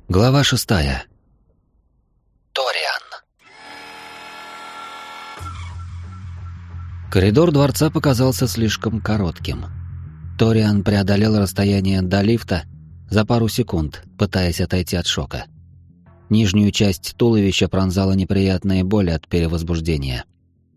Глава 6. Ториан. Коридор дворца показался слишком коротким. Ториан преодолел расстояние до лифта за пару секунд, пытаясь отойти от шока. Нижнюю часть туловища пронзала неприятная боль от перевозбуждения.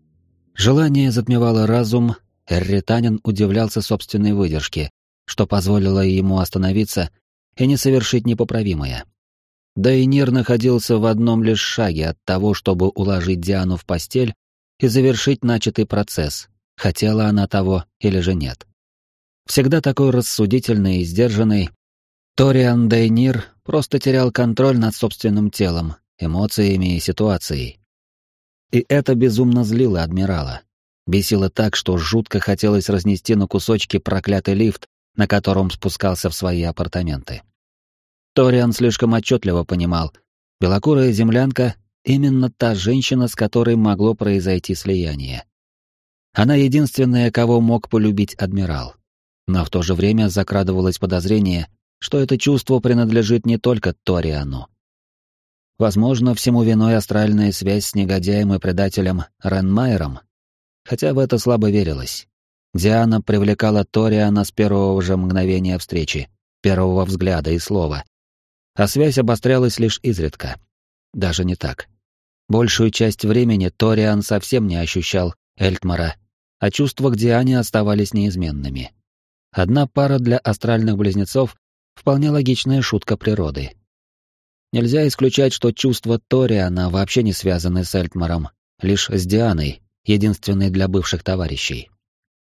Желание затмевало разум, эрританин удивлялся собственной выдержке, что позволило ему остановиться и не совершить непоправимое. Дейнир находился в одном лишь шаге от того, чтобы уложить Диану в постель и завершить начатый процесс, хотела она того или же нет. Всегда такой рассудительный и сдержанный, Ториан Дейнир просто терял контроль над собственным телом, эмоциями и ситуацией. И это безумно злило адмирала. Бесило так, что жутко хотелось разнести на кусочки проклятый лифт, на котором спускался в свои апартаменты. Ториан слишком отчетливо понимал, белокурая землянка — именно та женщина, с которой могло произойти слияние. Она единственная, кого мог полюбить адмирал. Но в то же время закрадывалось подозрение, что это чувство принадлежит не только Ториану. Возможно, всему виной астральная связь с негодяем и предателем Ренмайером, хотя в это слабо верилось. Диана привлекала Ториана с первого же мгновения встречи, первого взгляда и слова. А связь обострялась лишь изредка. Даже не так. Большую часть времени Ториан совсем не ощущал Эльтмара, а чувства к Диане оставались неизменными. Одна пара для астральных близнецов — вполне логичная шутка природы. Нельзя исключать, что чувства Ториана вообще не связаны с Эльтмаром, лишь с Дианой, единственной для бывших товарищей.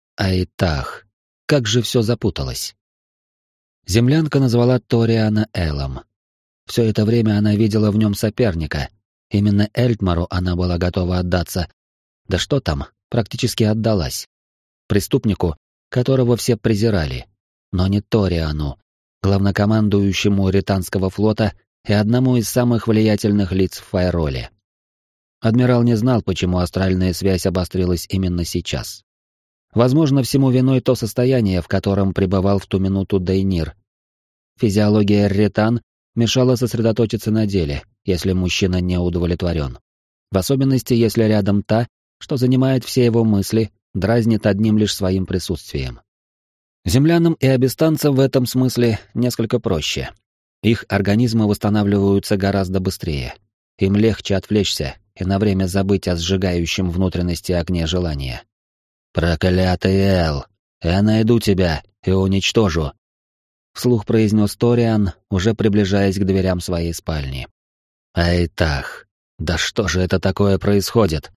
Айтах, как же все запуталось. Землянка назвала Ториана Элом. Все это время она видела в нем соперника. Именно Эльтмару она была готова отдаться. Да что там, практически отдалась. Преступнику, которого все презирали. Но не Ториану, главнокомандующему Ританского флота и одному из самых влиятельных лиц в Файроле. Адмирал не знал, почему астральная связь обострилась именно сейчас. Возможно, всему виной то состояние, в котором пребывал в ту минуту Дейнир. Физиология Ритан мешала сосредоточиться на деле, если мужчина не удовлетворен. В особенности, если рядом та, что занимает все его мысли, дразнит одним лишь своим присутствием. Землянам и абистанцам в этом смысле несколько проще. Их организмы восстанавливаются гораздо быстрее. Им легче отвлечься и на время забыть о сжигающем внутренности огне желания. «Проклятый Эл! Я найду тебя и уничтожу!» Вслух произнес Ториан, уже приближаясь к дверям своей спальни. Айтах, да что же это такое происходит?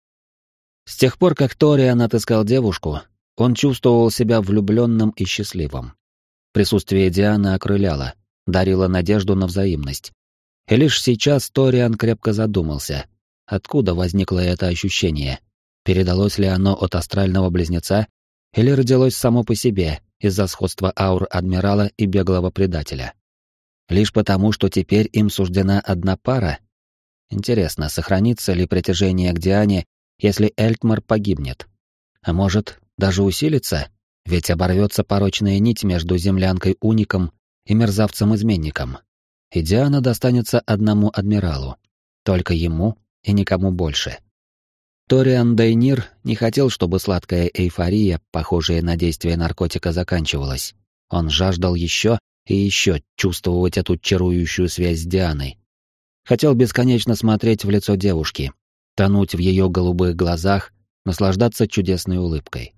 С тех пор, как Ториан отыскал девушку, он чувствовал себя влюбленным и счастливым. Присутствие Дианы окрыляло, дарило надежду на взаимность. И лишь сейчас Ториан крепко задумался, откуда возникло это ощущение, передалось ли оно от астрального близнеца или родилось само по себе из-за сходства аур адмирала и беглого предателя. Лишь потому, что теперь им суждена одна пара? Интересно, сохранится ли притяжение к Диане, если Эльтмар погибнет? А может, даже усилится? Ведь оборвется порочная нить между землянкой-уником и мерзавцем-изменником. И Диана достанется одному адмиралу. Только ему и никому больше. Ториан Дейнир не хотел, чтобы сладкая эйфория, похожая на действие наркотика, заканчивалась. Он жаждал еще и еще чувствовать эту чарующую связь с Дианой. Хотел бесконечно смотреть в лицо девушки, тонуть в ее голубых глазах, наслаждаться чудесной улыбкой.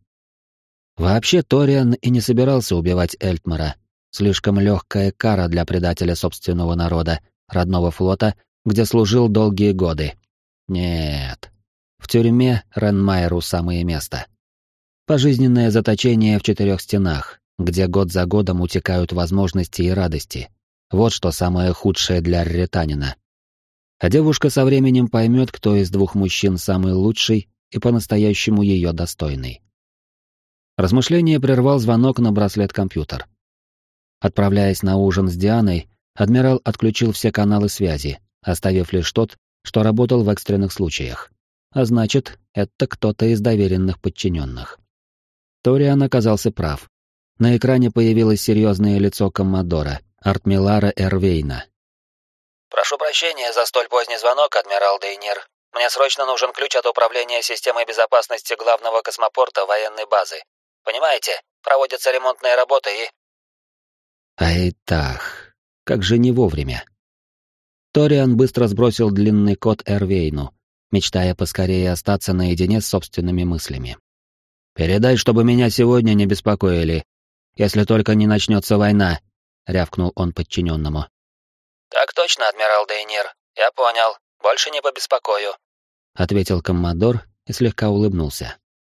Вообще Ториан и не собирался убивать Эльтмара. Слишком легкая кара для предателя собственного народа, родного флота, где служил долгие годы. Нет. В тюрьме Ренмайеру самое место. Пожизненное заточение в 4 стенах, где год за годом утекают возможности и радости. Вот что самое худшее для ританина. А девушка со временем поймет, кто из двух мужчин самый лучший и по-настоящему ее достойный. Размышление прервал звонок на браслет-компьютер. Отправляясь на ужин с Дианой, адмирал отключил все каналы связи, оставив лишь тот, что работал в экстренных случаях. А значит, это кто-то из доверенных подчиненных. Ториан оказался прав. На экране появилось серьезное лицо коммодора, Артмилара Эрвейна. «Прошу прощения за столь поздний звонок, адмирал Дейнир. Мне срочно нужен ключ от управления системой безопасности главного космопорта военной базы. Понимаете, проводятся ремонтные работы и...» Айтах, как же не вовремя. Ториан быстро сбросил длинный код Эрвейну, мечтая поскорее остаться наедине с собственными мыслями. «Передай, чтобы меня сегодня не беспокоили, если только не начнется война», — рявкнул он подчиненному. «Так точно, адмирал Дейнир. Я понял. Больше не побеспокою», — ответил коммодор и слегка улыбнулся.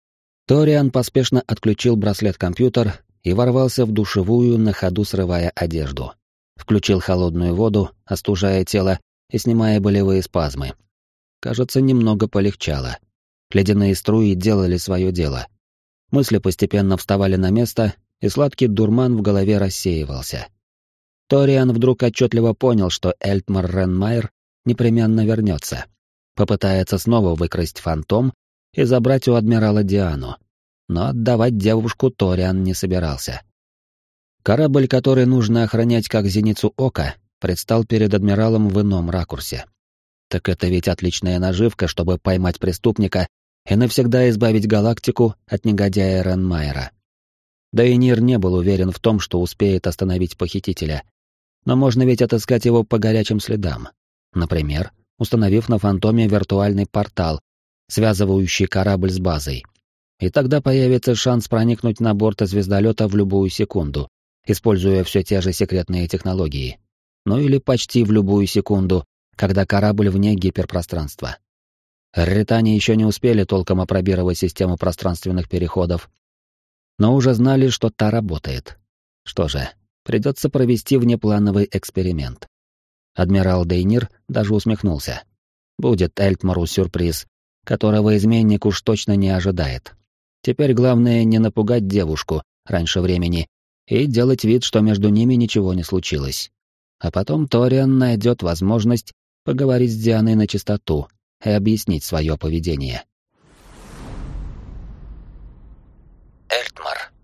Ториан поспешно отключил браслет-компьютер и ворвался в душевую, на ходу срывая одежду. Включил холодную воду, остужая тело и снимая болевые спазмы. Кажется, немного полегчало. Ледяные струи делали свое дело. Мысли постепенно вставали на место, и сладкий дурман в голове рассеивался. Ториан вдруг отчетливо понял, что Эльтмар Ренмайер непременно вернется. Попытается снова выкрасть фантом и забрать у адмирала Диану. Но отдавать девушку Ториан не собирался. Корабль, который нужно охранять как зеницу ока, предстал перед адмиралом в ином ракурсе. Так это ведь отличная наживка, чтобы поймать преступника и навсегда избавить галактику от негодяя Ренмайера. Дейнир не был уверен в том, что успеет остановить похитителя. Но можно ведь отыскать его по горячим следам. Например, установив на фантоме виртуальный портал, связывающий корабль с базой. И тогда появится шанс проникнуть на борт звездолета в любую секунду, используя все те же секретные технологии. Ну или почти в любую секунду, когда корабль вне гиперпространства. Ритане еще не успели толком опробировать систему пространственных переходов, но уже знали, что та работает. Что же, придется провести внеплановый эксперимент. Адмирал Дейнир даже усмехнулся. Будет Эльтмару сюрприз, которого изменник уж точно не ожидает. Теперь главное не напугать девушку раньше времени и делать вид, что между ними ничего не случилось. А потом Ториан найдет возможность поговорить с Дианой на чистоту и объяснить свое поведение. Эльтмар.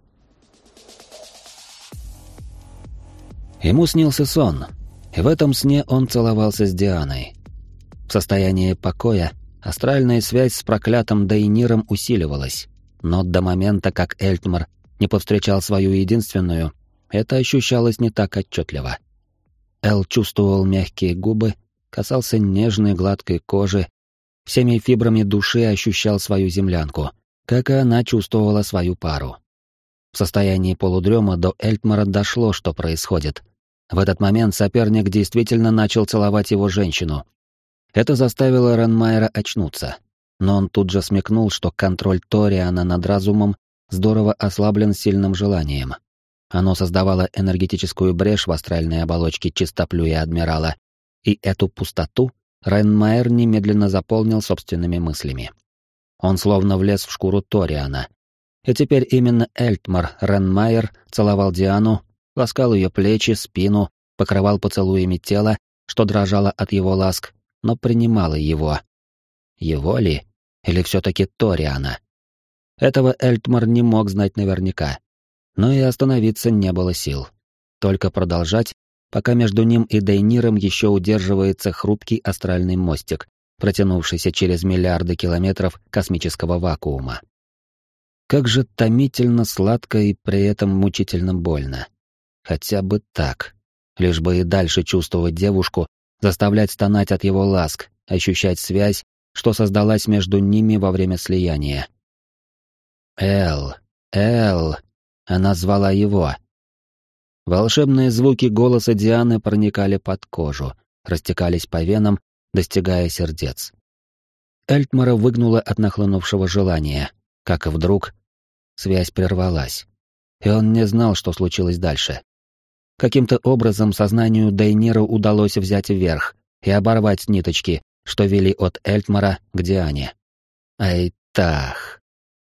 Ему снился сон, и в этом сне он целовался с Дианой. В состоянии покоя астральная связь с проклятым Дейниром усиливалась, но до момента, как Эльтмар не повстречал свою единственную, это ощущалось не так отчетливо. Эл чувствовал мягкие губы, касался нежной гладкой кожи, всеми фибрами души ощущал свою землянку, как и она чувствовала свою пару. В состоянии полудрема до Эльтмара дошло, что происходит. В этот момент соперник действительно начал целовать его женщину. Это заставило Ренмайера очнуться, но он тут же смекнул, что контроль Ториана над разумом здорово ослаблен сильным желанием. Оно создавало энергетическую брешь в астральной оболочке чистоплюя адмирала, и эту пустоту Ренмайер немедленно заполнил собственными мыслями. Он словно влез в шкуру Ториана. И теперь именно Эльтмар Ренмайер целовал Диану, ласкал ее плечи, спину, покрывал поцелуями тело, что дрожало от его ласк, но принимало его. Его ли? Или все-таки Ториана? Этого Эльтмар не мог знать наверняка. Но и остановиться не было сил. Только продолжать, пока между ним и Дейниром еще удерживается хрупкий астральный мостик, протянувшийся через миллиарды километров космического вакуума. Как же томительно, сладко и при этом мучительно больно. Хотя бы так. Лишь бы и дальше чувствовать девушку, заставлять стонать от его ласк, ощущать связь, что создалась между ними во время слияния. Эл, она звала его. Волшебные звуки голоса Дианы проникали под кожу, растекались по венам, достигая сердец. Эльтмара выгнуло от нахлынувшего желания, как и вдруг связь прервалась, и он не знал, что случилось дальше. Каким-то образом сознанию Дейнира удалось взять вверх и оборвать ниточки, что вели от Эльтмара к Диане. Айтах.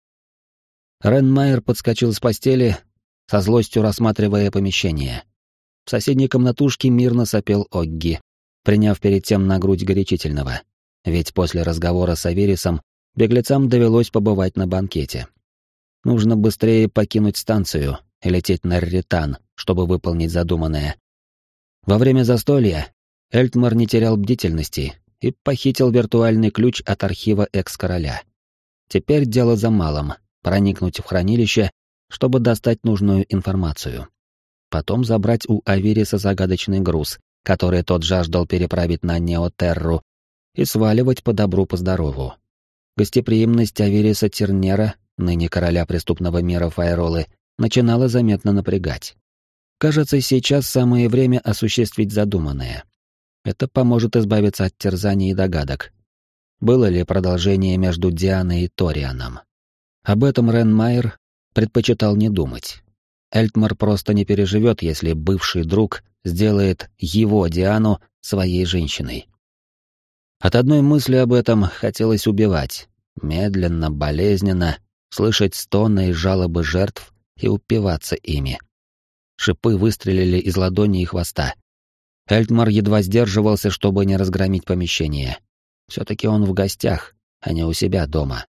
Ренмайер подскочил с постели, со злостью рассматривая помещение. В соседней комнатушке мирно сопел Огги, приняв перед тем на грудь горячительного. Ведь после разговора с Аверисом беглецам довелось побывать на банкете. Нужно быстрее покинуть станцию и лететь на Ритан, чтобы выполнить задуманное. Во время застолья Эльтмар не терял бдительности и похитил виртуальный ключ от архива экс-короля. Теперь дело за малым — проникнуть в хранилище, чтобы достать нужную информацию. Потом забрать у Авириса загадочный груз, который тот жаждал переправить на Неотерру, и сваливать по добру, по здорову. Гостеприимность Авириса Тернера, ныне короля преступного мира Файролы, начинала заметно напрягать. Кажется, сейчас самое время осуществить задуманное. Это поможет избавиться от терзаний и догадок. Было ли продолжение между Дианой и Торианом? Об этом Рен Майер предпочитал не думать. Эльтмар просто не переживет, если бывший друг сделает его, Диану, своей женщиной. От одной мысли об этом хотелось убивать. Медленно, болезненно, слышать стоны и жалобы жертв и упиваться ими. Шипы выстрелили из ладони и хвоста. Эльтмар едва сдерживался, чтобы не разгромить помещение. Все-таки он в гостях, а не у себя дома.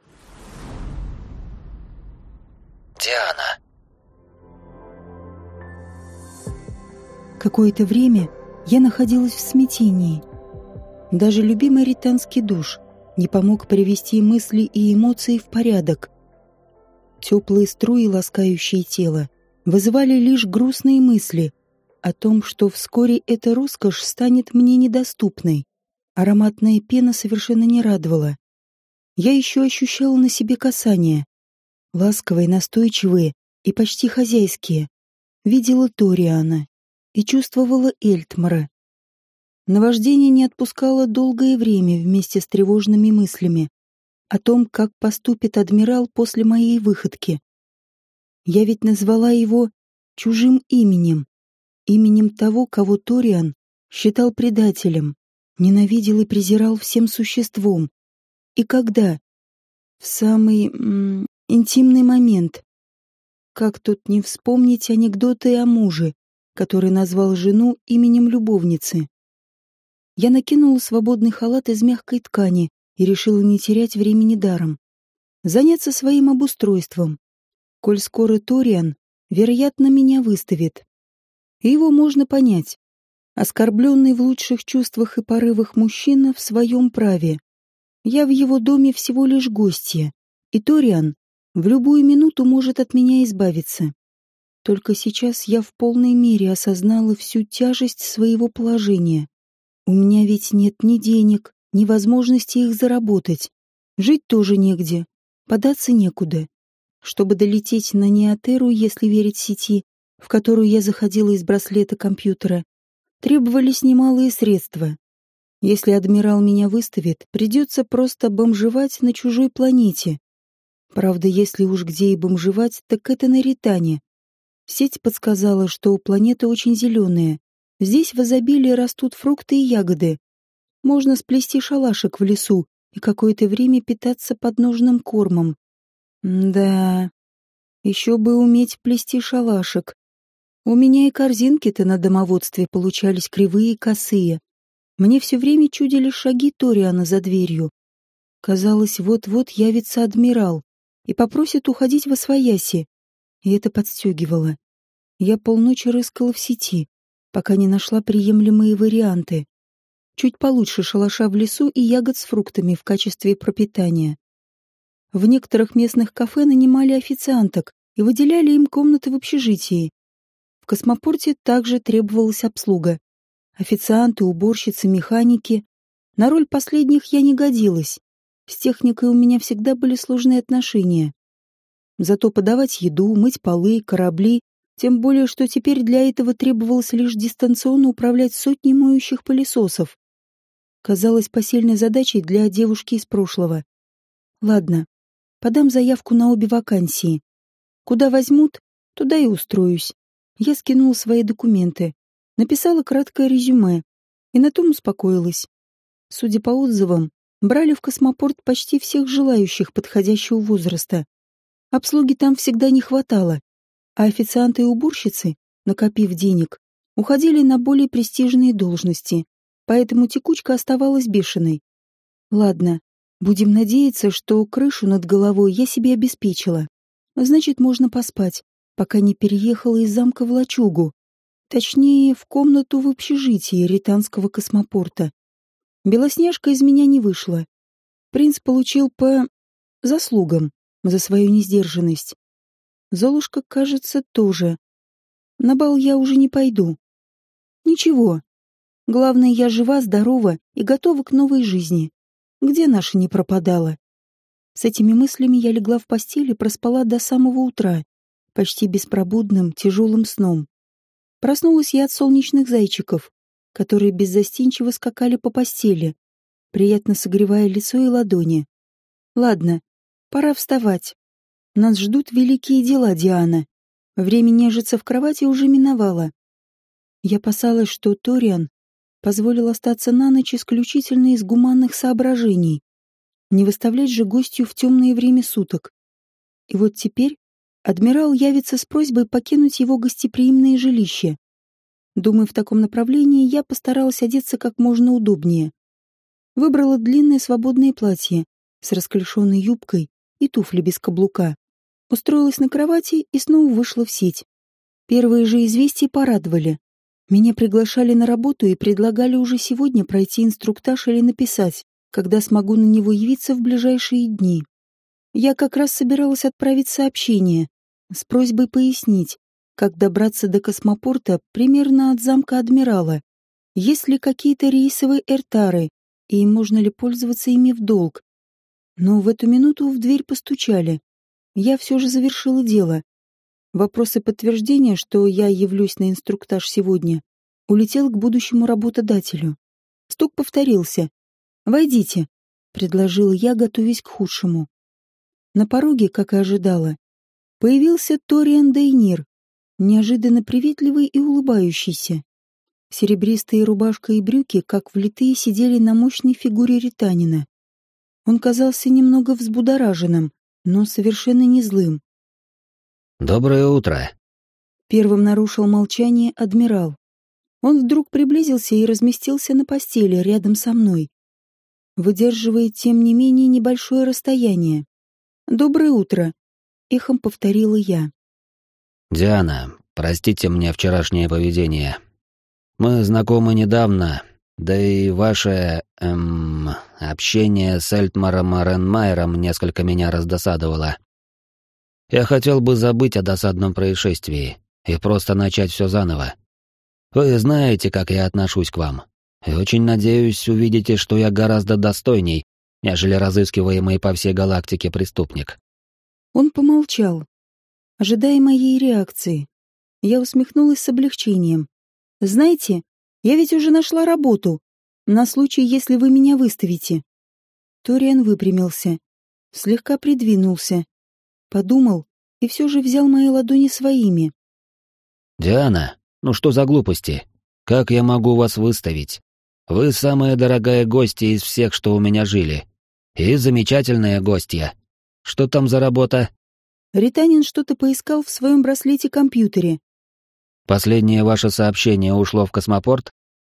Диана. Какое-то время я находилась в смятении. Даже любимый ританский душ не помог привести мысли и эмоции в порядок. Теплые струи, ласкающие тело, вызывали лишь грустные мысли о том, что вскоре эта роскошь станет мне недоступной. Ароматная пена совершенно не радовала. Я еще ощущала на себе касания. Ласковые, настойчивые и почти хозяйские. Видела Ториана и чувствовала Эльтмара. Наваждение не отпускало долгое время вместе с тревожными мыслями о том, как поступит адмирал после моей выходки. Я ведь назвала его чужим именем, именем того, кого Ториан считал предателем, ненавидел и презирал всем существом. И когда? В самый интимный момент. Как тут не вспомнить анекдоты о муже, который назвал жену именем любовницы? Я накинула свободный халат из мягкой ткани и решила не терять времени даром. Заняться своим обустройством. Коль скоро Ториан, вероятно, меня выставит. И его можно понять. Оскорбленный в лучших чувствах и порывах мужчина в своем праве. Я в его доме всего лишь гостья, и Ториан в любую минуту может от меня избавиться. Только сейчас я в полной мере осознала всю тяжесть своего положения. У меня ведь нет ни денег, ни возможности их заработать. Жить тоже негде, податься некуда. Чтобы долететь на Неотерру, если верить сети, в которую я заходила из браслета компьютера, требовались немалые средства. Если адмирал меня выставит, придется просто бомжевать на чужой планете. Правда, если уж где и бомжевать, так это на Ритане. Сеть подсказала, что планета очень зеленая. Здесь в изобилии растут фрукты и ягоды. Можно сплести шалашик в лесу и какое-то время питаться подножным кормом. Да, еще бы уметь плести шалашик. У меня и корзинки-то на домоводстве получались кривые и косые. Мне все время чудили шаги Ториана за дверью. Казалось, вот-вот явится адмирал и попросит уходить восвояси. И это подстегивало. Я полночи рыскала в сети, пока не нашла приемлемые варианты. Чуть получше шалаша в лесу и ягод с фруктами в качестве пропитания. В некоторых местных кафе нанимали официанток и выделяли им комнаты в общежитии. В космопорте также требовалась обслуга. Официанты, уборщицы, механики. На роль последних я не годилась. С техникой у меня всегда были сложные отношения. Зато подавать еду, мыть полы, корабли, тем более, что теперь для этого требовалось лишь дистанционно управлять сотней моющих пылесосов. Казалось посильной задачей для девушки из прошлого. Ладно, подам заявку на обе вакансии. Куда возьмут, туда и устроюсь. Я скинула свои документы, написала краткое резюме и на том успокоилась. Судя по отзывам, брали в космопорт почти всех желающих подходящего возраста. Обслуги там всегда не хватало, а официанты и уборщицы, накопив денег, уходили на более престижные должности, поэтому текучка оставалась бешеной. Ладно, будем надеяться, что крышу над головой я себе обеспечила. Значит, можно поспать, пока не переехала из замка в лачугу. Точнее, в комнату в общежитии ританского космопорта. Белоснежка из меня не вышла. Принц получил по заслугам за свою несдержанность. Золушка, кажется, тоже. На бал я уже не пойду. Ничего. Главное, я жива, здорова и готова к новой жизни. Где наша не пропадала? С этими мыслями я легла в постель и проспала до самого утра, почти беспробудным, тяжелым сном. Проснулась я от солнечных зайчиков, которые беззастенчиво скакали по постели, приятно согревая лицо и ладони. Ладно, пора вставать. Нас ждут великие дела, Диана. Время нежиться в кровати уже миновало. Я опасалась, что Ториан позволил остаться на ночь исключительно из гуманных соображений. Не выставлять же гостью в темное время суток. И вот теперь адмирал явится с просьбой покинуть его гостеприимное жилище. Думаю, в таком направлении я постаралась одеться как можно удобнее. Выбрала длинное свободное платье с расклешенной юбкой и туфли без каблука. Устроилась на кровати и снова вышла в сеть. Первые же известия порадовали. Меня приглашали на работу и предлагали уже сегодня пройти инструктаж или написать, когда смогу на него явиться в ближайшие дни. Я как раз собиралась отправить сообщение с просьбой пояснить, как добраться до космопорта примерно от замка Адмирала, есть ли какие-то рейсовые эртары и можно ли пользоваться ими в долг. Но в эту минуту в дверь постучали. Я все же завершила дело. Вопросы подтверждения, что я явлюсь на инструктаж сегодня, улетел к будущему работодателю. Стук повторился. «Войдите», — предложила я, готовясь к худшему. На пороге, как и ожидала, появился Ториан Дейнир, неожиданно приветливый и улыбающийся. Серебристые рубашка и брюки, как влитые, сидели на мощной фигуре ританина. Он казался немного взбудораженным, но совершенно не злым. «Доброе утро!» Первым нарушил молчание адмирал. Он вдруг приблизился и разместился на постели рядом со мной, выдерживая, тем не менее, небольшое расстояние. «Доброе утро!» — эхом повторила я. «Диана, простите мне вчерашнее поведение. Мы знакомы недавно, да и ваше, общение с Эльтмаром Ренмайером несколько меня раздосадовало. Я хотел бы забыть о досадном происшествии и просто начать все заново. Вы знаете, как я отношусь к вам, и очень надеюсь, увидите, что я гораздо достойней, нежели разыскиваемый по всей галактике преступник». Он помолчал, ожидая моей реакции. Я усмехнулась с облегчением. «Знаете, я ведь уже нашла работу, на случай, если вы меня выставите». Ториан выпрямился, слегка придвинулся, подумал и все же взял мои ладони своими. «Диана, ну что за глупости? Как я могу вас выставить? Вы самая дорогая гостья из всех, что у меня жили. И замечательная гостья. Что там за работа?» Ританин что-то поискал в своем браслете-компьютере. «Последнее ваше сообщение ушло в космопорт?»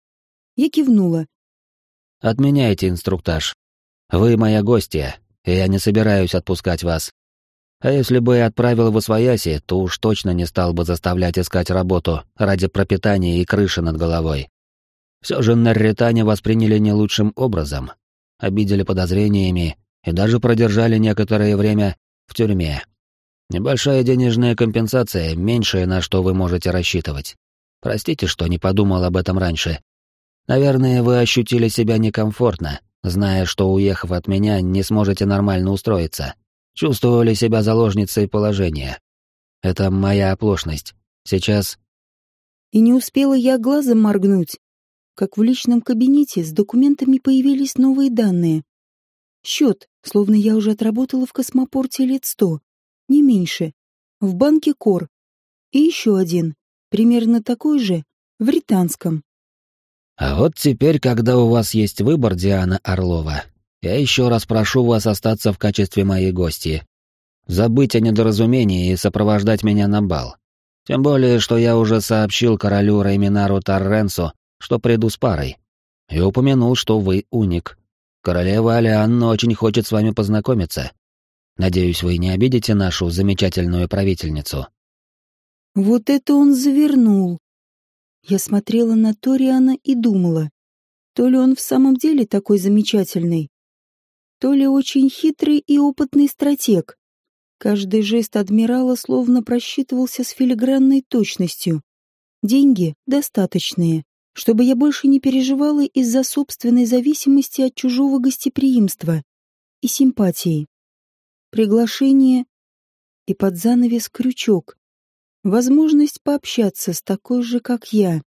Я кивнула. «Отменяйте инструктаж. Вы моя гостья, и я не собираюсь отпускать вас. А если бы я отправил в Освояси, то уж точно не стал бы заставлять искать работу ради пропитания и крыши над головой. Все же на Ритане восприняли не лучшим образом, обидели подозрениями и даже продержали некоторое время в тюрьме. Небольшая денежная компенсация, меньшее, на что вы можете рассчитывать. Простите, что не подумал об этом раньше. Наверное, вы ощутили себя некомфортно, зная, что, уехав от меня, не сможете нормально устроиться. Чувствовали себя заложницей положения. Это моя оплошность. Сейчас...» И не успела я глазом моргнуть, как в личном кабинете с документами появились новые данные. Счет, словно я уже отработала в космопорте лет 100, не меньше, в банке Кор. И еще один, примерно такой же, в Ританском. «А вот теперь, когда у вас есть выбор, Диана Орлова, я еще раз прошу вас остаться в качестве моей гости. Забыть о недоразумении и сопровождать меня на бал. Тем более, что я уже сообщил королю Рейминару Тарренсу, что приду с парой. И упомянул, что вы уник. Королева Алианна очень хочет с вами познакомиться. Надеюсь, вы не обидите нашу замечательную правительницу». Вот это он завернул. Я смотрела на Ториана и думала, то ли он в самом деле такой замечательный, то ли очень хитрый и опытный стратег. Каждый жест адмирала словно просчитывался с филигранной точностью. Деньги достаточные, чтобы я больше не переживала из-за собственной зависимости от чужого гостеприимства и симпатии. Приглашение и под занавес крючок. Возможность пообщаться с такой же, как я.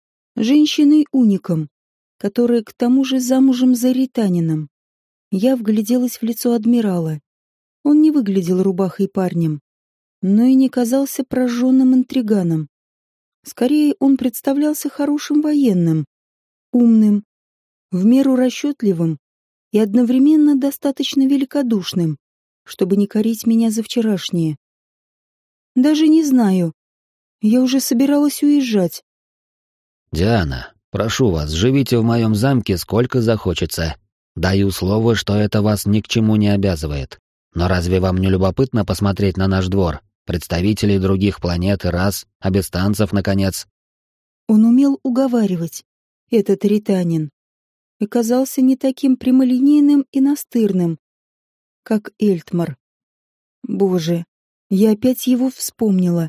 Женщиной-уником, которая к тому же замужем за ританином. Я вгляделась в лицо адмирала. Он не выглядел рубахой парнем, но и не казался прожженным интриганом. Скорее, он представлялся хорошим военным, умным, в меру расчетливым и одновременно достаточно великодушным, чтобы не корить меня за вчерашнее. Даже не знаю. Я уже собиралась уезжать. «Диана, прошу вас, живите в моем замке сколько захочется. Даю слово, что это вас ни к чему не обязывает. Но разве вам не любопытно посмотреть на наш двор, представителей других планет и рас, абистанцев, наконец?» Он умел уговаривать, этот ританин, и казался не таким прямолинейным и настырным, как Эльтмар. Боже, я опять его вспомнила.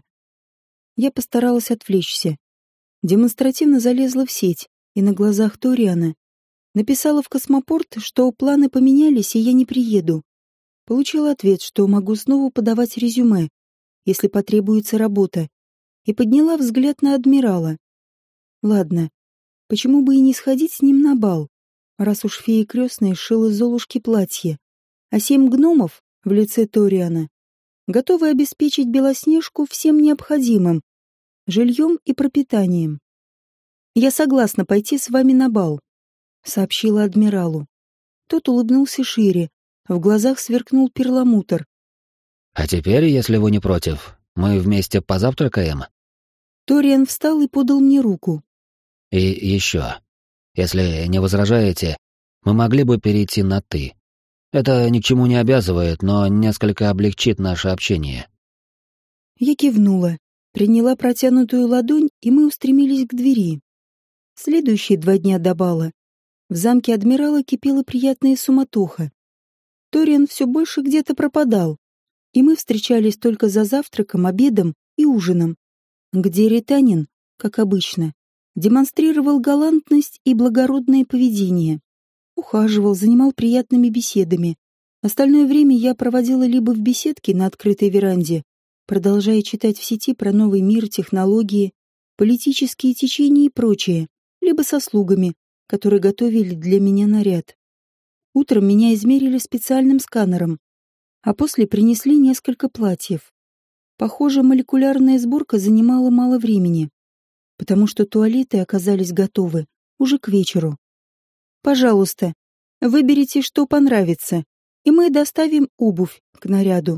Я постаралась отвлечься. Демонстративно залезла в сеть и на глазах Ториана написала в космопорт, что планы поменялись, и я не приеду. Получила ответ, что могу снова подавать резюме, если потребуется работа, и подняла взгляд на адмирала. Ладно, почему бы и не сходить с ним на бал, раз уж фея крестная шила Золушке платье, а 7 гномов в лице Ториана готовы обеспечить Белоснежку всем необходимым, жильем и пропитанием. «Я согласна пойти с вами на бал», — сообщила адмиралу. Тот улыбнулся шире, в глазах сверкнул перламутр. «А теперь, если вы не против, мы вместе позавтракаем?» Ториан встал и подал мне руку. «И еще, если не возражаете, мы могли бы перейти на «ты». Это ни к чему не обязывает, но несколько облегчит наше общение». Я кивнула, приняла протянутую ладонь, и мы устремились к двери. Следующие 2 дня до бала в замке адмирала кипела приятная суматоха. Ториан все больше где-то пропадал, и мы встречались только за завтраком, обедом и ужином, где ританин, как обычно, демонстрировал галантность и благородное поведение. Ухаживал, занимал приятными беседами. Остальное время я проводила либо в беседке на открытой веранде, продолжая читать в сети про новый мир, технологии, политические течения и прочее, либо со слугами, которые готовили для меня наряд. Утром меня измерили специальным сканером, а после принесли несколько платьев. Похоже, молекулярная сборка занимала мало времени, потому что туалеты оказались готовы уже к вечеру. «Пожалуйста, выберите, что понравится, и мы доставим обувь к наряду»,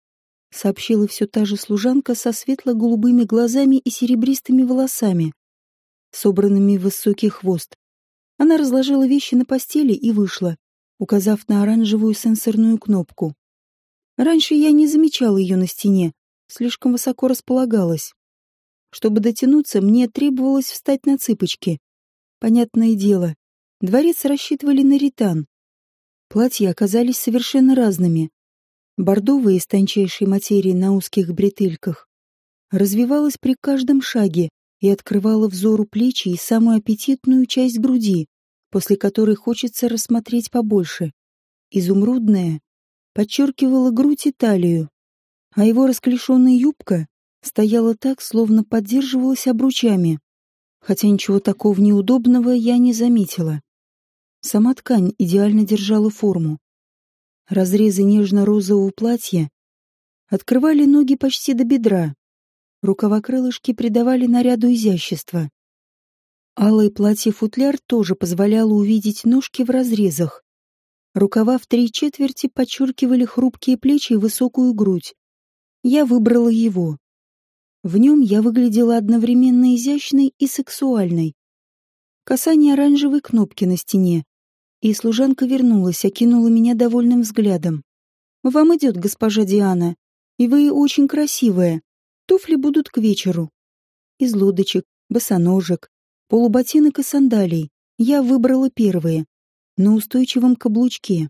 — сообщила все та же служанка со светло-голубыми глазами и серебристыми волосами, собранными в высокий хвост. Она разложила вещи на постели и вышла, указав на оранжевую сенсорную кнопку. Раньше я не замечала ее на стене, слишком высоко располагалась. Чтобы дотянуться, мне требовалось встать на цыпочки. Понятное дело, дворец рассчитывали на ритан. Платья оказались совершенно разными. Бордовое из тончайшей материи на узких бретельках развивалось при каждом шаге и открывало взору плечи и самую аппетитную часть груди, после которой хочется рассмотреть побольше. Изумрудное подчеркивало грудь и талию, а его расклешенная юбка стояла так, словно поддерживалась обручами, хотя ничего такого неудобного я не заметила. Сама ткань идеально держала форму. Разрезы нежно-розового платья открывали ноги почти до бедра. Рукава-крылышки придавали наряду изящества. Алое платье-футляр тоже позволяло увидеть ножки в разрезах. Рукава в 3/4 подчеркивали хрупкие плечи и высокую грудь. Я выбрала его. В нем я выглядела одновременно изящной и сексуальной. Касание оранжевой кнопки на стене, и служанка вернулась, окинула меня довольным взглядом. «Вам идет, госпожа Диана, и вы очень красивая. Туфли будут к вечеру. Из лодочек, босоножек, полуботинок и сандалий. Я выбрала первые, на устойчивом каблучке.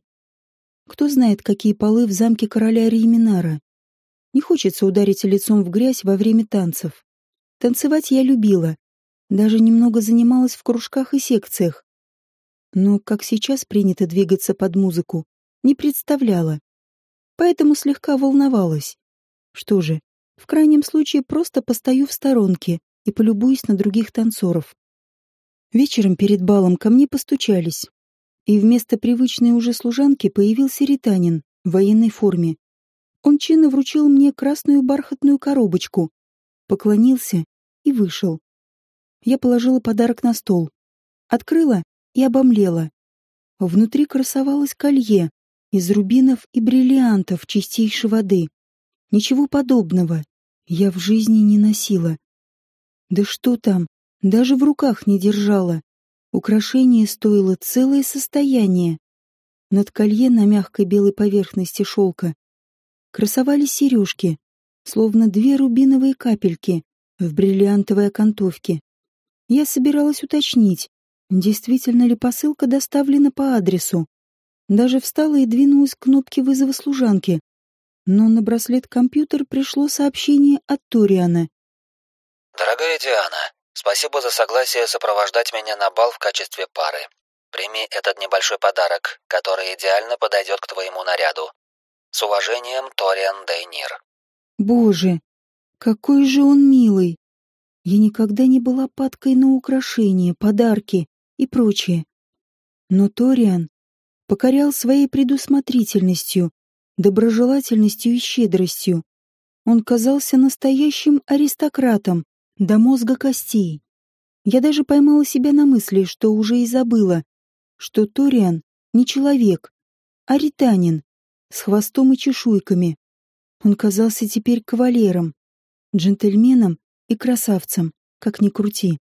Кто знает, какие полы в замке короля Рейминара. Не хочется ударить лицом в грязь во время танцев. Танцевать я любила, даже немного занималась в кружках и секциях. Но, как сейчас принято двигаться под музыку, не представляла. Поэтому слегка волновалась. Что же, в крайнем случае просто постою в сторонке и полюбуюсь на других танцоров. Вечером перед балом ко мне постучались, и вместо привычной уже служанки появился ританин в военной форме. Он чинно вручил мне красную бархатную коробочку, поклонился и вышел. Я положила подарок на стол, открыла и обомлела. Внутри красовалось колье из рубинов и бриллиантов чистейшей воды. Ничего подобного я в жизни не носила. Да что там, даже в руках не держала. Украшение стоило целое состояние. Над колье на мягкой белой поверхности шелка красовались сережки, словно две рубиновые капельки в бриллиантовой окантовке. Я собиралась уточнить, действительно ли посылка доставлена по адресу. Даже встала и двинулась к кнопке вызова служанки. Но на браслет-компьютер пришло сообщение от Ториана. «Дорогая Диана, спасибо за согласие сопровождать меня на бал в качестве пары. Прими этот небольшой подарок, который идеально подойдет к твоему наряду. С уважением, Ториан Дейнир». Боже, какой же он милый! Я никогда не была падкой на украшения, подарки и прочее. Но Ториан покорял своей предусмотрительностью, доброжелательностью и щедростью. Он казался настоящим аристократом до мозга костей. Я даже поймала себя на мысли, что уже и забыла, что Ториан не человек, а ританин, с хвостом и чешуйками. Он казался теперь кавалером, джентльменом и красавцем, как ни крути.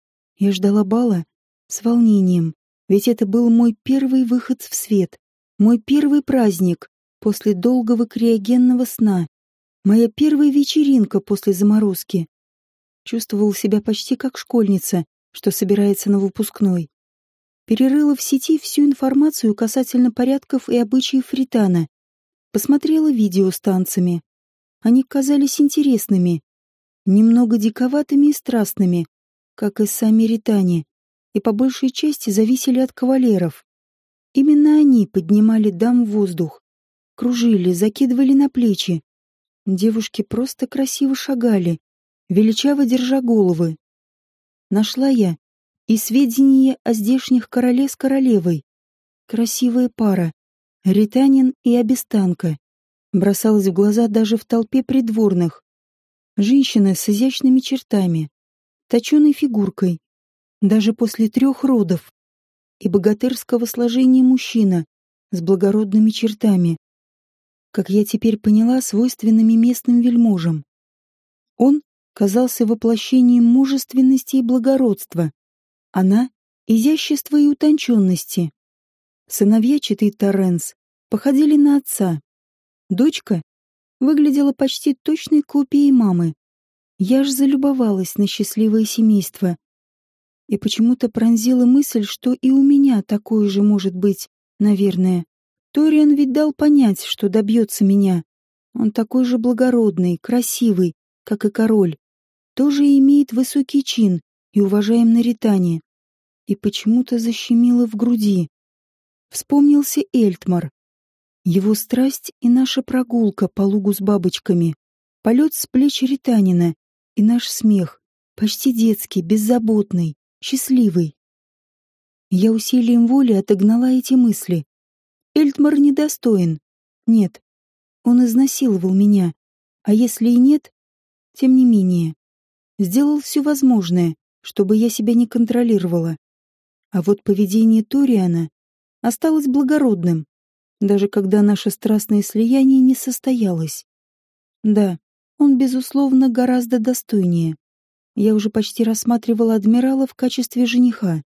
Я ждала бала с волнением, ведь это был мой первый выход в свет, мой первый праздник после долгого криогенного сна, моя первая вечеринка после заморозки. Чувствовала себя почти как школьница, что собирается на выпускной. Перерыла в сети всю информацию касательно порядков и обычаев ритана. Посмотрела видео с танцами. Они казались интересными, немного диковатыми и страстными, как и сами ритане, и по большей части зависели от кавалеров. Именно они поднимали дам в воздух, кружили, закидывали на плечи. Девушки просто красиво шагали, величаво держа головы. Нашла я и сведения о здешних короле с королевой. Красивая пара, ританин и абистанка, бросалась в глаза даже в толпе придворных. Женщина с изящными чертами, точеной фигуркой, даже после 3 родов, и богатырского сложения мужчина с благородными чертами, как я теперь поняла, свойственными местным вельможам. Он казался воплощением мужественности и благородства, она — изящества и утонченности. Сыновья четы Торренс походили на отца. Дочка выглядела почти точной копией мамы. Я ж залюбовалась на счастливое семейство. И почему-то пронзила мысль, что и у меня такое же может быть, наверное. Ториан ведь дал понять, что добьется меня. Он такой же благородный, красивый, как и король. Тоже имеет высокий чин и уважаем на ритане. И почему-то защемило в груди. Вспомнился Эльтмар. Его страсть и наша прогулка по лугу с бабочками. Полет с плеч ританина и наш смех. Почти детский, беззаботный, счастливый. Я усилием воли отогнала эти мысли. Эльтмар недостоин. Нет, он изнасиловал меня. А если и нет, тем не менее. Сделал все возможное, чтобы я себя не контролировала. А вот поведение Ториана осталось благородным, даже когда наше страстное слияние не состоялось. Да, он, безусловно, гораздо достойнее. Я уже почти рассматривала адмирала в качестве жениха.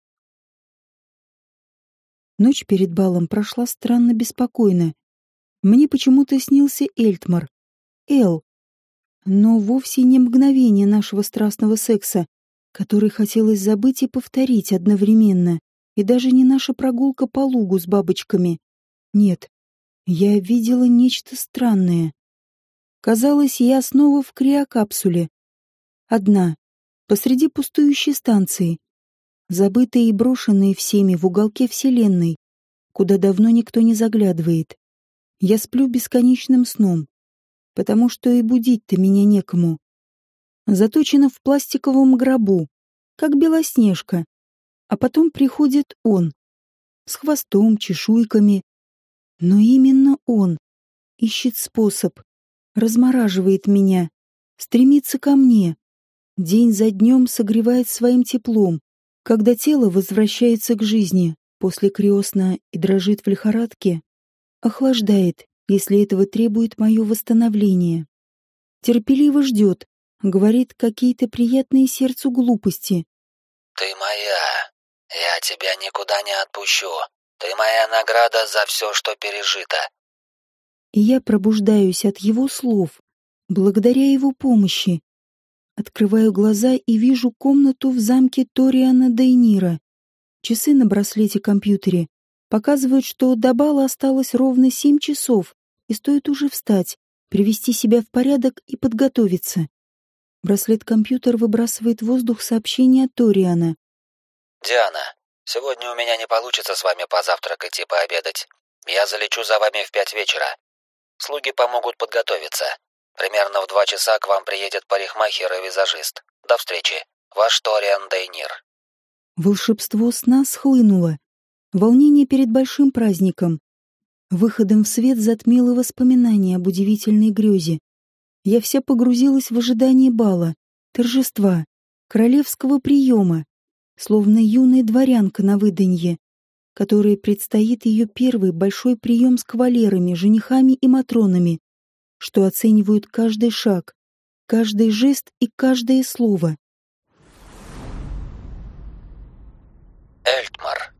Ночь перед балом прошла странно беспокойно. Мне почему-то снился Эльтмар. Эл. Но вовсе не мгновение нашего страстного секса, который хотелось забыть и повторить одновременно, и даже не наша прогулка по лугу с бабочками. Нет, я видела нечто странное. Казалось, я снова в криокапсуле. Одна, посреди пустующей станции, забытые и брошенные всеми в уголке Вселенной, куда давно никто не заглядывает. Я сплю бесконечным сном, потому что и будить-то меня некому. Заточена в пластиковом гробу, как Белоснежка. А потом приходит он, с хвостом, чешуйками. Но именно он ищет способ, размораживает меня, стремится ко мне. День за днем согревает своим теплом, когда тело возвращается к жизни после криосна и дрожит в лихорадке, охлаждает, если этого требует мое восстановление. Терпеливо ждет, говорит какие-то приятные сердцу глупости. «Ты моя. Я тебя никуда не отпущу. Ты моя награда за все, что пережито». И я пробуждаюсь от его слов, благодаря его помощи. Открываю глаза и вижу комнату в замке Ториана Дейнира. Часы на браслете-компьютере показывают, что до бала осталось ровно 7 часов, и стоит уже встать, привести себя в порядок и подготовиться. Браслет-компьютер выбрасывает в воздух сообщение от Ториана. «Диана, сегодня у меня не получится с вами позавтракать и пообедать. Я залечу за вами в 5 вечера. Слуги помогут подготовиться. Примерно в 2 часа к вам приедет парикмахер и визажист. До встречи. Ваш Ториан Дейнир». Волшебство сна схлынуло. Волнение перед большим праздником. Выходом в свет затмило воспоминания об удивительной грезе. Я вся погрузилась в ожидание бала, торжества, королевского приема, словно юная дворянка на выданье, которой предстоит ее первый большой прием с кавалерами, женихами и матронами, что оценивают каждый шаг, каждый жест и каждое слово. Эльтмар.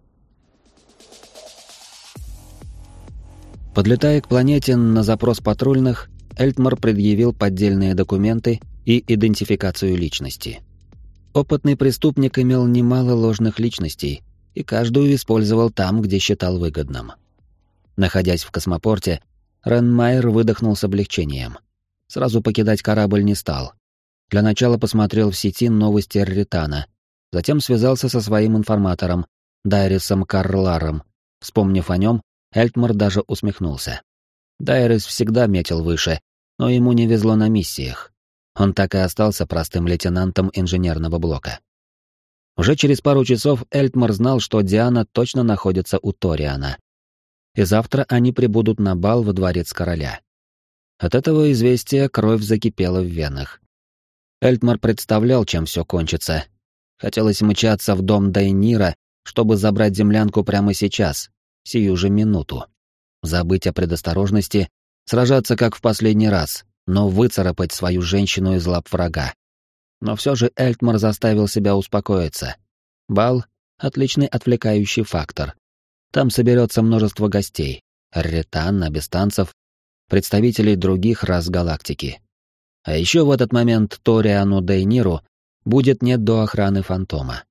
Подлетая к планете на запрос патрульных, Эльтмар предъявил поддельные документы и идентификацию личности. Опытный преступник имел немало ложных личностей и каждую использовал там, где считал выгодным. Находясь в космопорте, Ренмайер выдохнул с облегчением. Сразу покидать корабль не стал. Для начала посмотрел в сети новости Рритана, затем связался со своим информатором, Дайрисом Карларом. Вспомнив о нем, Эльтмар даже усмехнулся. Дайрис всегда метил выше, но ему не везло на миссиях. Он так и остался простым лейтенантом инженерного блока. Уже через пару часов Эльтмар знал, что Диана точно находится у Ториана. И завтра они прибудут на бал во дворец короля. От этого известия кровь закипела в венах. Эльтмар представлял, чем все кончится. Хотелось мчаться в дом Дейнира, чтобы забрать землянку прямо сейчас, сию же минуту. Забыть о предосторожности, сражаться как в последний раз, но выцарапать свою женщину из лап врага. Но все же Эльтмар заставил себя успокоиться. Бал — отличный отвлекающий фактор. Там соберется множество гостей — рретан, абистанцев, представителей других рас галактики. А еще в этот момент Ториану Дейниру будет не до охраны фантома.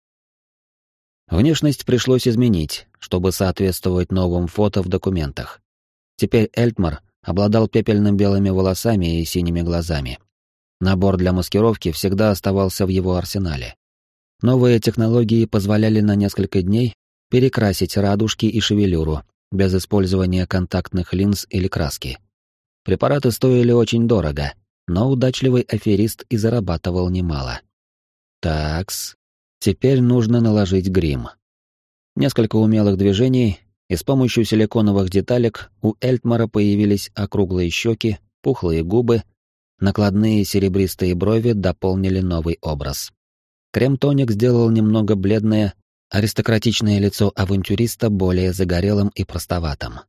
Внешность пришлось изменить, чтобы соответствовать новым фото в документах. Теперь Эльтмар обладал пепельно-белыми волосами и синими глазами. Набор для маскировки всегда оставался в его арсенале. Новые технологии позволяли на несколько дней перекрасить радужки и шевелюру, без использования контактных линз или краски. Препараты стоили очень дорого, но удачливый аферист и зарабатывал немало. Такс, теперь нужно наложить грим. Несколько умелых движений, и с помощью силиконовых деталек у Эльтмара появились округлые щеки, пухлые губы, накладные серебристые брови дополнили новый образ. Крем-тоник сделал немного бледное, аристократичное лицо авантюриста более загорелым и простоватым.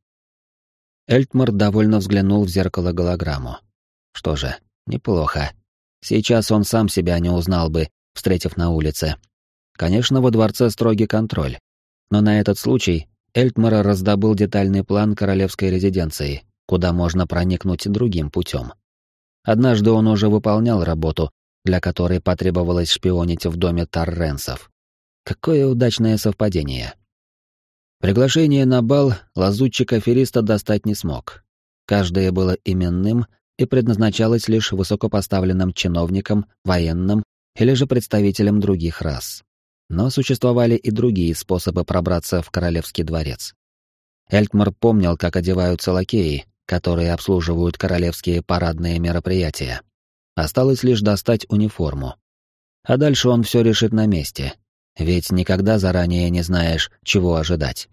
Эльтмар довольно взглянул в зеркало-голограмму. Что же, неплохо. Сейчас он сам себя не узнал бы, встретив на улице. Конечно, во дворце строгий контроль. Но на этот случай Эльтмар раздобыл детальный план королевской резиденции, куда можно проникнуть другим путем. Однажды он уже выполнял работу, для которой потребовалось шпионить в доме Торренсов. Какое удачное совпадение. Приглашение на бал лазутчик-афериста достать не смог. Каждое было именным и предназначалось лишь высокопоставленным чиновникам, военным или же представителям других рас. Но существовали и другие способы пробраться в королевский дворец. Эльтмар помнил, как одеваются лакеи, которые обслуживают королевские парадные мероприятия. Осталось лишь достать униформу. А дальше он все решит на месте, ведь никогда заранее не знаешь, чего ожидать.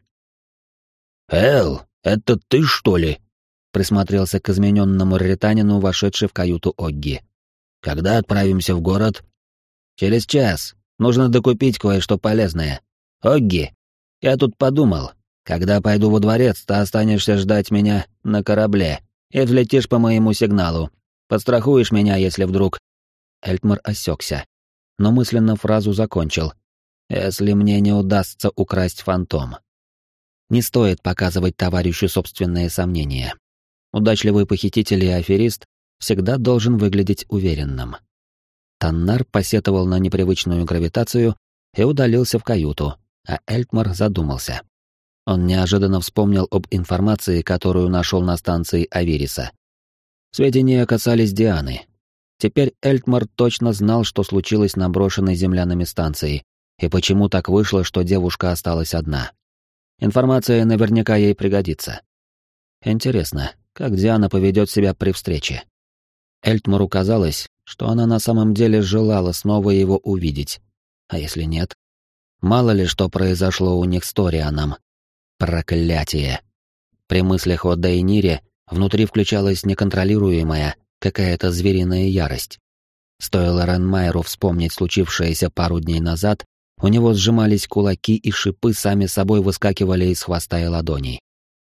«Эл, это ты, что ли?» — присмотрелся к измененному раританину, вошедший в каюту Огги. «Когда отправимся в город?» «Через час. Нужно докупить кое-что полезное. Огги, я тут подумал, когда пойду во дворец, ты останешься ждать меня на корабле и взлетишь по моему сигналу. Подстрахуешь меня, если вдруг...» Эльтмар осекся, но мысленно фразу закончил. «Если мне не удастся украсть фантом». Не стоит показывать товарищу собственные сомнения. Удачливый похититель и аферист всегда должен выглядеть уверенным. Таннар посетовал на непривычную гравитацию и удалился в каюту, а Эльтмар задумался. Он неожиданно вспомнил об информации, которую нашел на станции Авериса. Сведения касались Дианы. Теперь Эльтмар точно знал, что случилось на брошенной землянами станции, и почему так вышло, что девушка осталась одна. Информация наверняка ей пригодится. Интересно, как Диана поведет себя при встрече. Эльтмару казалось, что она на самом деле желала снова его увидеть. А если нет? Мало ли что произошло у них с Торианом. Проклятие! При мыслях о Дейнире внутри включалась неконтролируемая, какая-то звериная ярость. Стоило Ренмайеру вспомнить случившееся пару дней назад, у него сжимались кулаки и шипы сами собой выскакивали из хвоста и ладоней.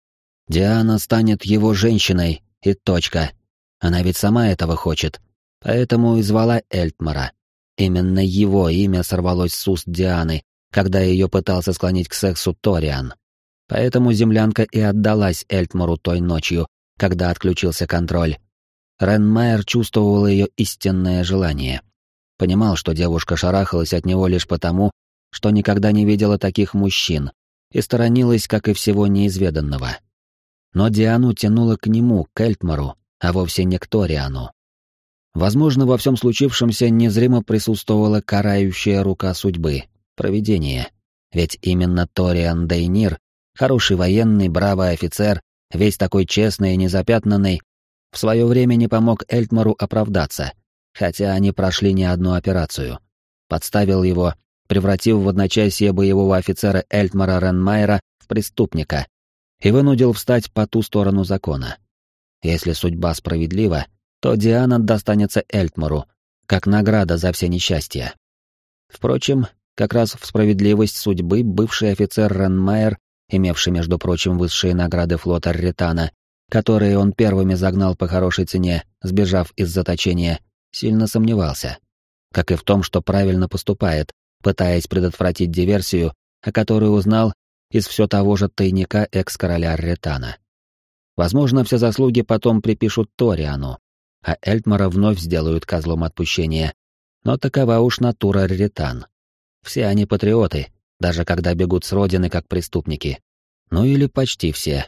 Диана станет его женщиной, и точка. Она ведь сама этого хочет. Поэтому и звала Эльтмара. Именно его имя сорвалось с уст Дианы, когда ее пытался склонить к сексу Ториан. Поэтому землянка и отдалась Эльтмару той ночью, когда отключился контроль. Ренмайер чувствовал ее истинное желание. Понимал, что девушка шарахалась от него лишь потому, что никогда не видела таких мужчин, и сторонилась, как и всего неизведанного. Но Диану тянуло к нему, к Эльтмару, а вовсе не к Ториану. Возможно, во всем случившемся незримо присутствовала карающая рука судьбы, провидение. Ведь именно Ториан Дейнир, хороший военный, бравый офицер, весь такой честный и незапятнанный, в свое время не помог Эльтмару оправдаться, хотя они прошли не одну операцию. Подставил его, превратив в одночасье боевого офицера Эльтмара Ренмайера в преступника, и вынудил встать по ту сторону закона. Если судьба справедлива, то Диана достанется Эльтмару, как награда за все несчастья. Впрочем, как раз в справедливость судьбы бывший офицер Ренмайер, имевший, между прочим, высшие награды флота Рретана, которые он первыми загнал по хорошей цене, сбежав из заточения, сильно сомневался. Как и в том, что правильно поступает, пытаясь предотвратить диверсию, о которой узнал из все того же тайника экс-короля Рретана. Возможно, все заслуги потом припишут Ториану, а Эльтмара вновь сделают козлом отпущения. Но такова уж натура Рретан. Все они патриоты, даже когда бегут с родины как преступники. Ну или почти все.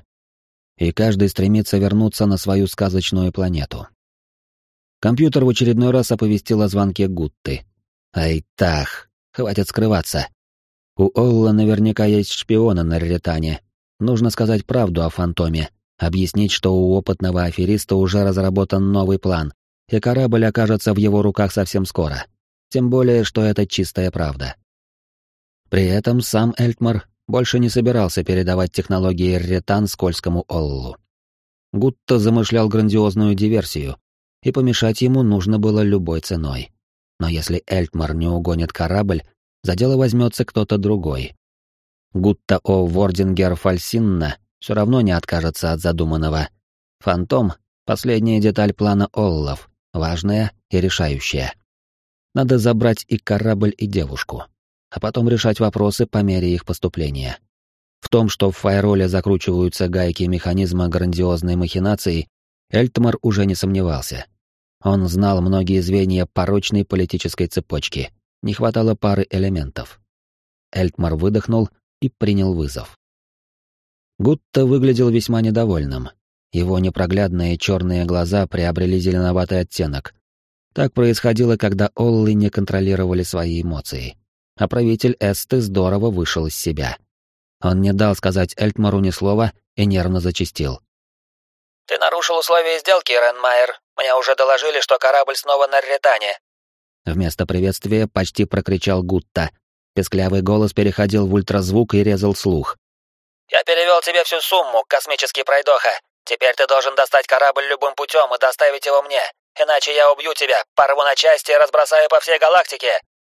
И каждый стремится вернуться на свою сказочную планету. Компьютер в очередной раз оповестил о звонке Гутты. Айтах, хватит скрываться. У Олла наверняка есть шпионы на Рретане. Нужно сказать правду о фантоме, объяснить, что у опытного афериста уже разработан новый план, и корабль окажется в его руках совсем скоро. Тем более, что это чистая правда. При этом сам Эльтмар больше не собирался передавать технологии Рретан скользкому Оллу. Гутта замышлял грандиозную диверсию, и помешать ему нужно было любой ценой. Но если Эльтмар не угонит корабль, за дело возьмется кто-то другой. Гутта о Вордингер Фальсинна все равно не откажется от задуманного. Фантом — последняя деталь плана Оллов, важная и решающая. Надо забрать и корабль, и девушку, а потом решать вопросы по мере их поступления. В том, что в Файроле закручиваются гайки механизма грандиозной махинации, Эльтмар уже не сомневался. Он знал многие звенья порочной политической цепочки. Не хватало пары элементов. Эльтмар выдохнул и принял вызов. Гутта выглядел весьма недовольным. Его непроглядные черные глаза приобрели зеленоватый оттенок. Так происходило, когда оллы не контролировали свои эмоции. А правитель Эсты здорово вышел из себя. Он не дал сказать Эльтмару ни слова и нервно зачастил. «Ты нарушил условия сделки, Ренмайер. Мне уже доложили, что корабль снова на Рретане». Вместо приветствия почти прокричал Гутта. Песклявый голос переходил в ультразвук и резал слух. «Я перевел тебе всю сумму, космический пройдоха. Теперь ты должен достать корабль любым путем и доставить его мне. Иначе я убью тебя, порву на части и разбросаю по всей галактике».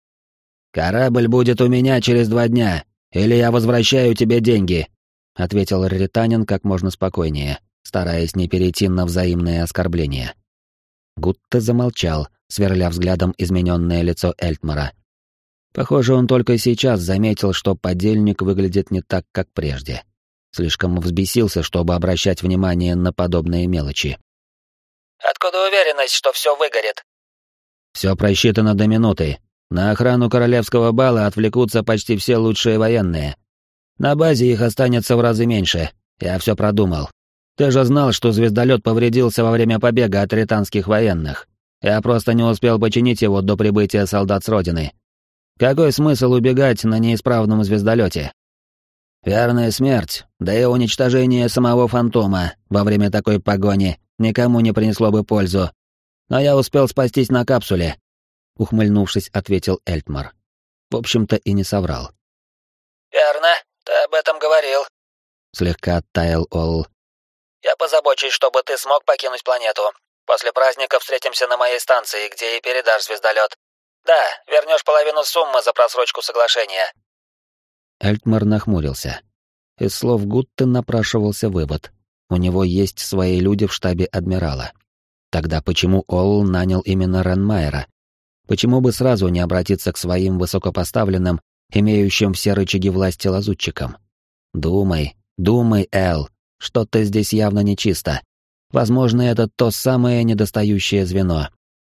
«Корабль будет у меня через 2 дня, или я возвращаю тебе деньги», — ответил рретанин как можно спокойнее, стараясь не перейти на взаимные оскорбления. Гутта замолчал, сверля взглядом измененное лицо Эльтмара. Похоже, он только сейчас заметил, что подельник выглядит не так, как прежде. Слишком взбесился, чтобы обращать внимание на подобные мелочи. «Откуда уверенность, что все выгорит?» «Все просчитано до минуты. На охрану королевского бала отвлекутся почти все лучшие военные. На базе их останется в разы меньше. Я все продумал. Ты же знал, что звездолет повредился во время побега от рретанских военных. Я просто не успел починить его до прибытия солдат с родины. Какой смысл убегать на неисправном звездолете? Верная смерть, да и уничтожение самого фантома во время такой погони никому не принесло бы пользу. Но я успел спастись на капсуле», — ухмыльнувшись, ответил Эльтмар. В общем-то и не соврал. «Верно, ты об этом говорил», — слегка оттаял Олл. «Я позабочусь, чтобы ты смог покинуть планету. После праздника встретимся на моей станции, где и передашь звездолет. Да, вернешь половину суммы за просрочку соглашения». Эльтмар нахмурился. Из слов Гутта напрашивался вывод. У него есть свои люди в штабе адмирала. Тогда почему Олл нанял именно Ренмайера? Почему бы сразу не обратиться к своим высокопоставленным, имеющим все рычаги власти лазутчикам? Думай, Эл, что-то здесь явно нечисто. Возможно, это то самое недостающее звено.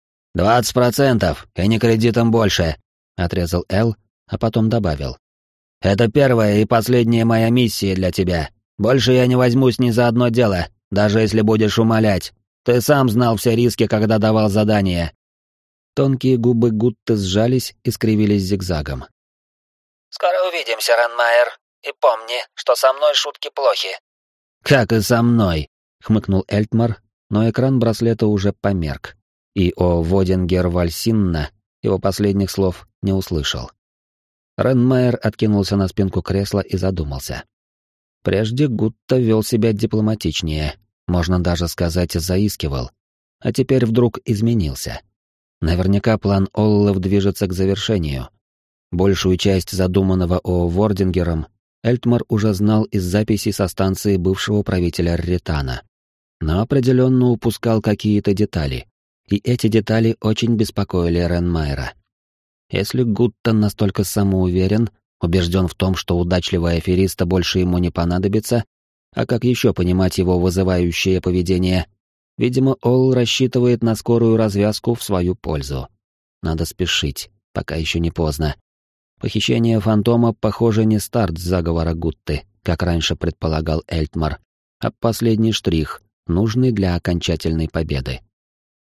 20%, и не кредитом больше, отрезал Эл, а потом добавил. Это первая и последняя моя миссия для тебя. Больше я не возьмусь ни за одно дело, даже если будешь умолять. Ты сам знал все риски, когда давал задание. Тонкие губы Гутты сжались и скривились зигзагом. «Скоро увидимся, Ренмайер. И помни, что со мной шутки плохи». «Как и со мной», — хмыкнул Эльтмар, но экран браслета уже померк. И о Водингер Вальсинна его последних слов не услышал. Ренмайер откинулся на спинку кресла и задумался. Прежде Гутта вел себя дипломатичнее, можно даже сказать, заискивал, а теперь вдруг изменился. Наверняка план Оллов движется к завершению. Большую часть задуманного о Вордингером Эльтмар уже знал из записей со станции бывшего правителя Рретана, но определенно упускал какие-то детали, и эти детали очень беспокоили Ренмайера. Если Гутта настолько самоуверен, убежден в том, что удачливая афериста больше ему не понадобится, а как еще понимать его вызывающее поведение? Видимо, Олл рассчитывает на скорую развязку в свою пользу. Надо спешить, пока еще не поздно. Похищение фантома, похоже, не старт заговора Гутты, как раньше предполагал Эльтмар, а последний штрих, нужный для окончательной победы.